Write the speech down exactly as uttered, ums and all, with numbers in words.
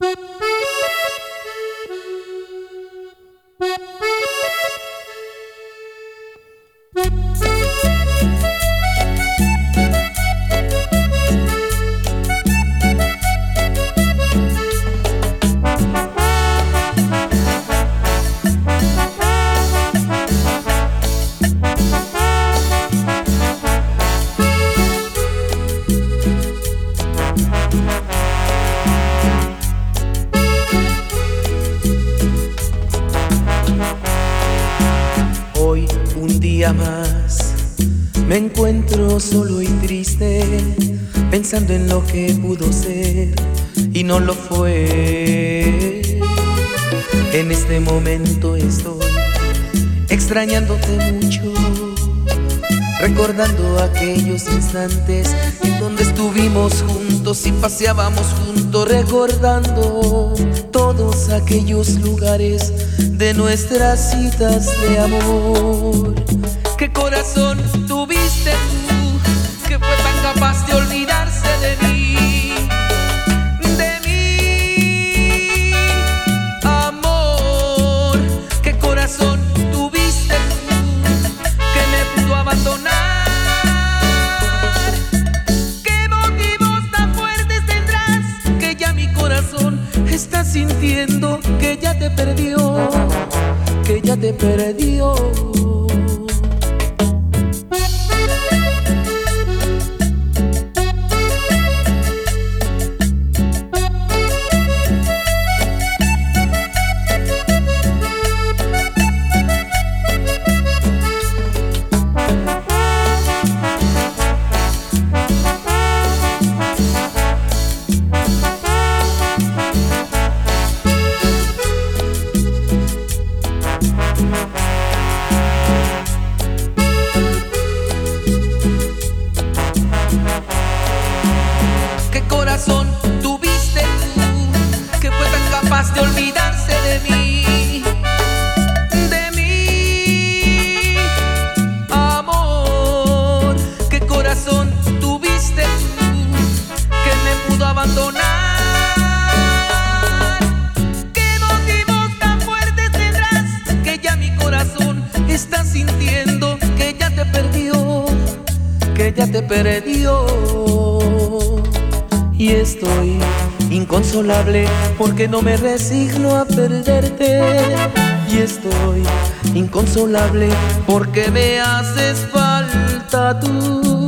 Hoy un día más me encuentro solo y triste, pensando en lo que pudo ser y no lo fue. En este momento estoy extrañándote mucho, recordando aquellos instantes en donde estuvimos juntos y paseábamos juntos, recordando todos aquellos lugares de nuestras citas de amor. ¿Qué corazón tuviste tú que fue tan capaz de olvidarse de mí? De mí, amor. ¿Qué corazón tuviste tú que me pudo abandonar? ¿Qué motivos tan fuertes tendrás que ya mi corazón está sintiendo que ya te perdió, que ya te perdió? ¿Qué corazón tuviste tú que fue tan capaz de olvidarse de mí? De mí, amor. ¿Qué corazón tuviste tú que me pudo abandonar? ¿Qué motivos tan fuertes tendrás que ya mi corazón está sintiendo que ya te perdió, que ya te perdió? Y estoy inconsolable porque no me resigno a perderte. Y estoy inconsolable porque me haces falta tú.